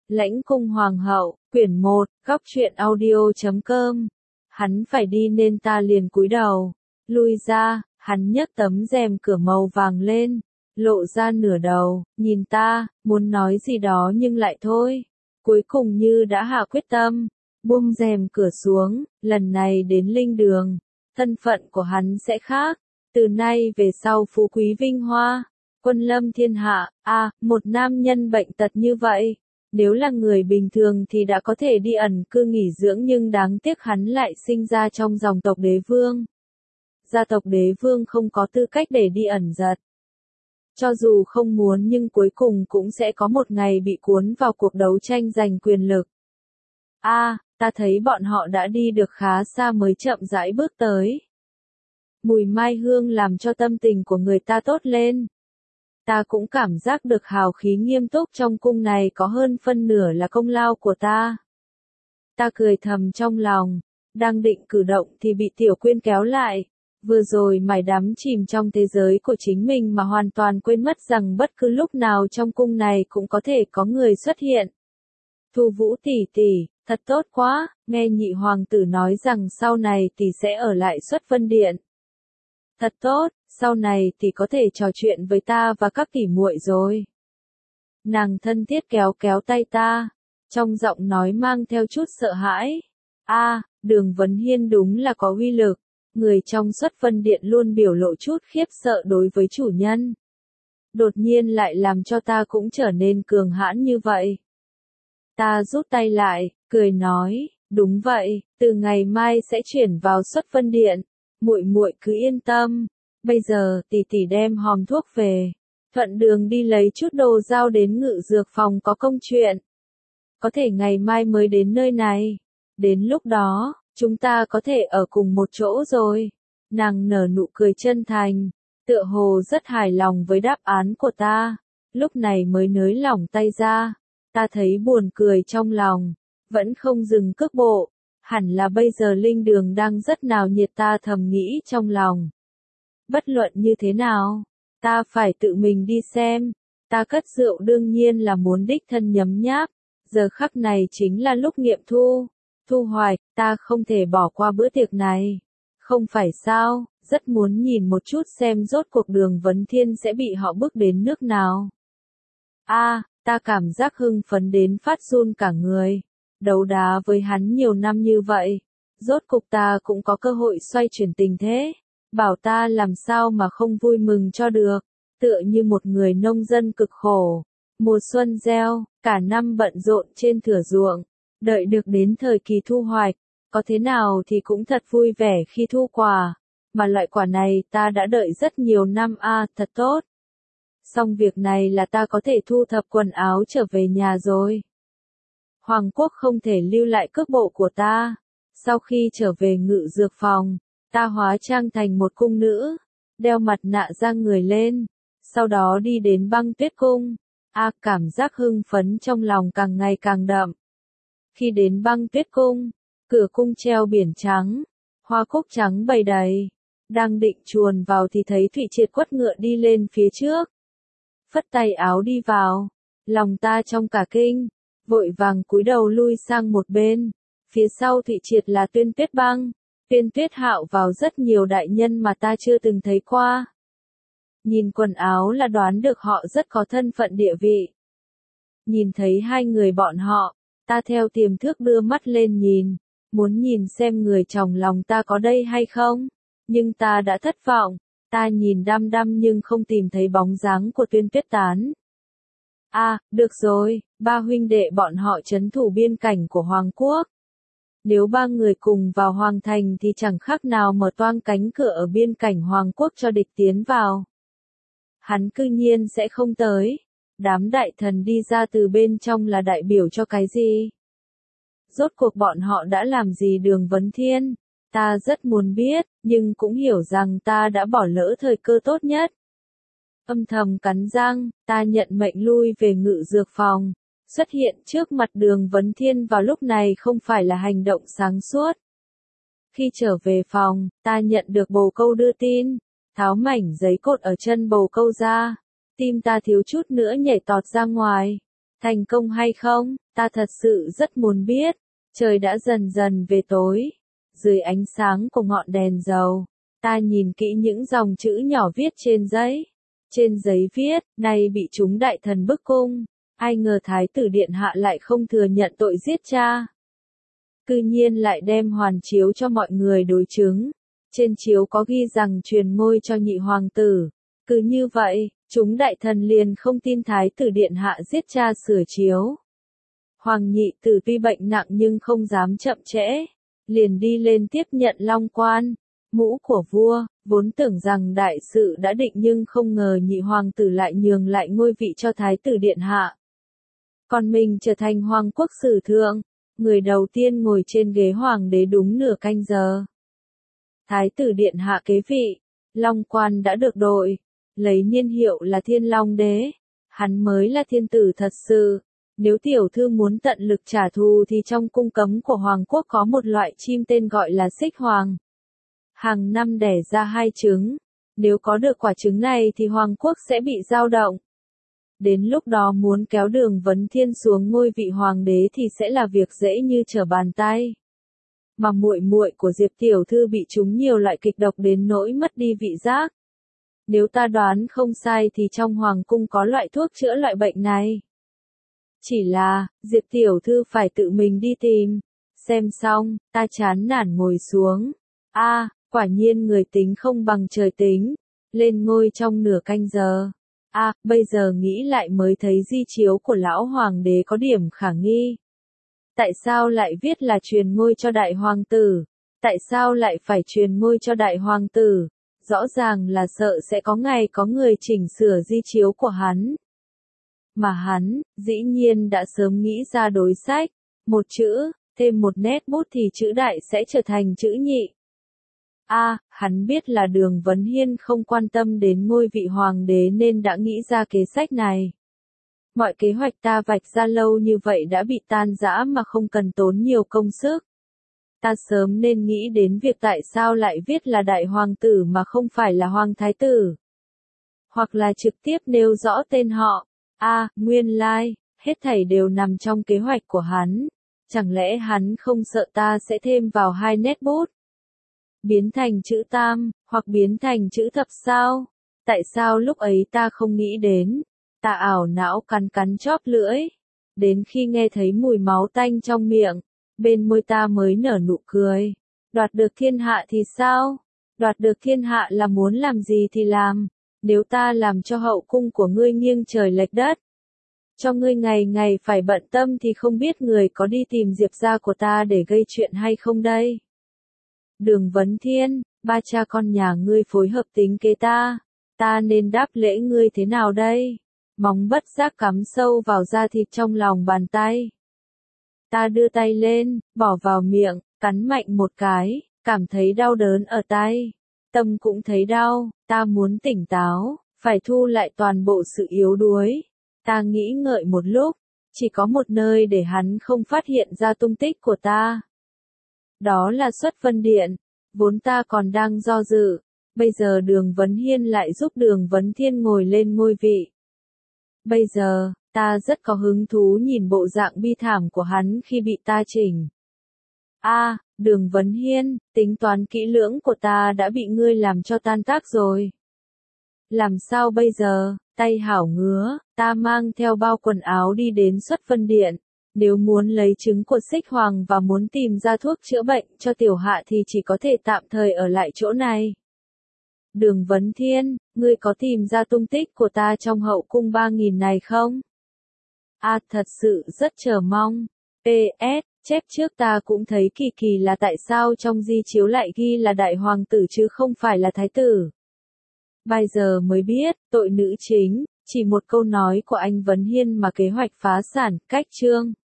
Lãnh cung hoàng hậu, quyển 1, góc truyện audio.com. Hắn phải đi nên ta liền cúi đầu. Lui ra, hắn nhấc tấm rèm cửa màu vàng lên, lộ ra nửa đầu, nhìn ta, muốn nói gì đó nhưng lại thôi. Cuối cùng như đã hạ quyết tâm, buông rèm cửa xuống, lần này đến linh đường. Thân phận của hắn sẽ khác, từ nay về sau phú quý vinh hoa, quân lâm thiên hạ. Một nam nhân bệnh tật như vậy, nếu là người bình thường thì đã có thể đi ẩn cư nghỉ dưỡng, nhưng đáng tiếc hắn lại sinh ra trong dòng tộc đế vương. Gia tộc đế vương không có tư cách để đi ẩn giật. Cho dù không muốn nhưng cuối cùng cũng sẽ có một ngày bị cuốn vào cuộc đấu tranh giành quyền lực. Ta thấy bọn họ đã đi được khá xa mới chậm rãi bước tới. Mùi mai hương làm cho tâm tình của người ta tốt lên. Ta cũng cảm giác được hào khí nghiêm túc trong cung này có hơn phân nửa là công lao của ta. Ta cười thầm trong lòng, đang định cử động thì bị Tiểu Quyên kéo lại. Vừa rồi mải đắm chìm trong thế giới của chính mình mà hoàn toàn quên mất rằng bất cứ lúc nào trong cung này cũng có thể có người xuất hiện. Thu Vũ tỷ tỷ, thật tốt quá, nghe nhị hoàng tử nói rằng sau này tỷ sẽ ở lại Xuất Vân Điện. Thật tốt, sau này tỷ có thể trò chuyện với ta và các tỷ muội rồi. Nàng thân thiết kéo kéo tay ta, trong giọng nói mang theo chút sợ hãi. Đường Vấn Hiên đúng là có uy lực. Người trong Xuất Vân Điện luôn biểu lộ chút khiếp sợ đối với chủ nhân. Đột nhiên lại làm cho ta cũng trở nên cường hãn như vậy. Ta rút tay lại, cười nói, đúng vậy, từ ngày mai sẽ chuyển vào Xuất Vân Điện, muội muội cứ yên tâm. Bây giờ tỷ tỷ đem hòm thuốc về, thuận đường đi lấy chút đồ giao đến Ngự Dược phòng có công chuyện. Có thể ngày mai mới đến nơi này, đến lúc đó chúng ta có thể ở cùng một chỗ rồi. Nàng nở nụ cười chân thành, tựa hồ rất hài lòng với đáp án của ta, lúc này mới nới lỏng tay ra. Ta thấy buồn cười trong lòng, vẫn không dừng cước bộ, hẳn là bây giờ linh đường đang rất náo nhiệt, ta thầm nghĩ trong lòng. Bất luận như thế nào, ta phải tự mình đi xem. Ta cất rượu đương nhiên là muốn đích thân nhấm nháp, giờ khắc này chính là lúc nghiệm thu. Thu hoạch, ta không thể bỏ qua bữa tiệc này. Không phải sao, rất muốn nhìn một chút xem rốt cuộc Đường Vấn Thiên sẽ bị họ bước đến nước nào. Ta cảm giác hưng phấn đến phát run cả người. Đấu đá với hắn nhiều năm như vậy, rốt cục ta cũng có cơ hội xoay chuyển tình thế. Bảo ta làm sao mà không vui mừng cho được, tựa như một người nông dân cực khổ. Mùa xuân gieo, cả năm bận rộn trên thửa ruộng. Đợi được đến thời kỳ thu hoạch, có thế nào thì cũng thật vui vẻ khi thu quả, mà loại quả này ta đã đợi rất nhiều năm. Thật tốt. Xong việc này là ta có thể thu thập quần áo trở về nhà rồi. Hoàng quốc không thể lưu lại cước bộ của ta. Sau khi trở về Ngự Dược phòng, ta hóa trang thành một cung nữ, đeo mặt nạ ra người lên, sau đó đi đến Băng Tuyết cung. Cảm giác hưng phấn trong lòng càng ngày càng đậm. Khi đến Băng Tuyết cung, cửa cung treo biển trắng, hoa cúc trắng bày đầy. Đang định chuồn vào thì thấy Thụy Triệt quất ngựa đi lên phía trước. Phất tay áo đi vào, lòng ta trong cả kinh, vội vàng cúi đầu lui sang một bên. Phía sau Thụy Triệt là Tuyên Tuyết Băng, Tuyên Tuyết Hạo vào rất nhiều đại nhân mà ta chưa từng thấy qua. Nhìn quần áo là đoán được họ rất có thân phận địa vị. Nhìn thấy hai người bọn họ, ta theo tiềm thức đưa mắt lên nhìn, muốn nhìn xem người trong lòng ta có đây hay không, nhưng ta đã thất vọng. Ta nhìn đăm đăm nhưng không tìm thấy bóng dáng của Tuyên Tuyết Tán. Được rồi, ba huynh đệ bọn họ trấn thủ biên cảnh của Hoàng quốc. Nếu ba người cùng vào Hoàng thành thì chẳng khác nào mở toang cánh cửa ở biên cảnh Hoàng quốc cho địch tiến vào. Hắn cư nhiên sẽ không tới. Đám đại thần đi ra từ bên trong là đại biểu cho cái gì? Rốt cuộc bọn họ đã làm gì Đường Vấn Thiên? Ta rất muốn biết, nhưng cũng hiểu rằng ta đã bỏ lỡ thời cơ tốt nhất. Âm thầm cắn răng, ta nhận mệnh lui về Ngự Dược phòng. Xuất hiện trước mặt Đường Vấn Thiên vào lúc này không phải là hành động sáng suốt. Khi trở về phòng, ta nhận được bồ câu đưa tin, tháo mảnh giấy cột ở chân bồ câu ra. Tim ta thiếu chút nữa nhảy tọt ra ngoài. Thành công hay không, ta thật sự rất muốn biết. Trời đã dần dần về tối. Dưới ánh sáng của ngọn đèn dầu, ta nhìn kỹ những dòng chữ nhỏ viết trên giấy. Trên giấy viết, nay bị chúng đại thần bức cung. Ai ngờ Thái tử Điện Hạ lại không thừa nhận tội giết cha. Cư nhiên lại đem hoàn chiếu cho mọi người đối chứng. Trên chiếu có ghi rằng truyền ngôi cho nhị hoàng tử. Cứ như vậy, chúng đại thần liền không tin Thái tử Điện Hạ giết cha sửa chiếu. Hoàng nhị tử tuy bệnh nặng nhưng không dám chậm trễ. Liền đi lên tiếp nhận long quan, mũ của vua, vốn tưởng rằng đại sự đã định nhưng không ngờ nhị hoàng tử lại nhường lại ngôi vị cho Thái tử Điện Hạ. Còn mình trở thành hoàng quốc sử thượng, người đầu tiên ngồi trên ghế hoàng đế đúng nửa canh giờ. Thái tử Điện Hạ kế vị, long quan đã được đội, lấy niên hiệu là Thiên Long Đế, hắn mới là thiên tử thật sự. Nếu tiểu thư muốn tận lực trả thù thì trong cung cấm của Hoàng quốc có một loại chim tên gọi là xích hoàng. Hàng năm đẻ ra 2 trứng. Nếu có được quả trứng này thì Hoàng quốc sẽ bị dao động. Đến lúc đó muốn kéo Đường Vấn Thiên xuống ngôi vị hoàng đế thì sẽ là việc dễ như trở bàn tay. Mà muội muội của Diệp tiểu thư bị trúng nhiều loại kịch độc đến nỗi mất đi vị giác. Nếu ta đoán không sai thì trong hoàng cung có loại thuốc chữa loại bệnh này. Chỉ là, Diệp tiểu thư phải tự mình đi tìm. Xem xong, ta chán nản ngồi xuống. Quả nhiên người tính không bằng trời tính. Lên ngôi trong nửa canh giờ. Bây giờ nghĩ lại mới thấy di chiếu của lão hoàng đế có điểm khả nghi. Tại sao lại viết là truyền ngôi cho đại hoàng tử? Tại sao lại phải truyền ngôi cho đại hoàng tử? Rõ ràng là sợ sẽ có ngày có người chỉnh sửa di chiếu của hắn. Mà hắn, dĩ nhiên đã sớm nghĩ ra đối sách. Một chữ, thêm một nét bút thì chữ đại sẽ trở thành chữ nhị. Hắn biết là Đường Vấn Hiên không quan tâm đến ngôi vị hoàng đế nên đã nghĩ ra kế sách này. Mọi kế hoạch ta vạch ra lâu như vậy đã bị tan rã mà không cần tốn nhiều công sức. Ta sớm nên nghĩ đến việc tại sao lại viết là đại hoàng tử mà không phải là hoàng thái tử. Hoặc là trực tiếp nêu rõ tên họ. Nguyên lai, hết thảy đều nằm trong kế hoạch của hắn. Chẳng lẽ hắn không sợ ta sẽ thêm vào 2 nét bút? Biến thành chữ tam, hoặc biến thành chữ thập sao? Tại sao lúc ấy ta không nghĩ đến? Ta ảo não cắn cắn chóp lưỡi. Đến khi nghe thấy mùi máu tanh trong miệng, bên môi ta mới nở nụ cười. Đoạt được thiên hạ thì sao? Đoạt được thiên hạ là muốn làm gì thì làm. Nếu ta làm cho hậu cung của ngươi nghiêng trời lệch đất, cho ngươi ngày ngày phải bận tâm thì không biết người có đi tìm Diệp gia của ta để gây chuyện hay không đây? Đường Vấn Thiên, ba cha con nhà ngươi phối hợp tính kế ta nên đáp lễ ngươi thế nào đây? Móng bất giác cắm sâu vào da thịt trong lòng bàn tay. Ta đưa tay lên, bỏ vào miệng, cắn mạnh một cái, cảm thấy đau đớn ở tay. Tâm cũng thấy đau, ta muốn tỉnh táo, phải thu lại toàn bộ sự yếu đuối. Ta nghĩ ngợi một lúc, chỉ có một nơi để hắn không phát hiện ra tung tích của ta. Đó là Xuất Vân Điện, vốn ta còn đang do dự, bây giờ Đường Vấn Hiên lại giúp Đường Vấn Thiên ngồi lên ngôi vị. Bây giờ, ta rất có hứng thú nhìn bộ dạng bi thảm của hắn khi bị ta chỉnh. Đường Vấn Hiên, tính toán kỹ lưỡng của ta đã bị ngươi làm cho tan tác rồi. Làm sao bây giờ, tay hảo ngứa, ta mang theo bao quần áo đi đến Xuất Vân Điện. Nếu muốn lấy trứng của Xích Hoàng và muốn tìm ra thuốc chữa bệnh cho tiểu hạ thì chỉ có thể tạm thời ở lại chỗ này. Đường Vấn Thiên, ngươi có tìm ra tung tích của ta trong hậu cung 3000 này không? Thật sự rất chờ mong. PS, chép trước ta cũng thấy kỳ kỳ là tại sao trong di chiếu lại ghi là đại hoàng tử chứ không phải là thái tử. Bây giờ mới biết, tội nữ chính, chỉ một câu nói của anh Vấn Hiên mà kế hoạch phá sản, cách chương.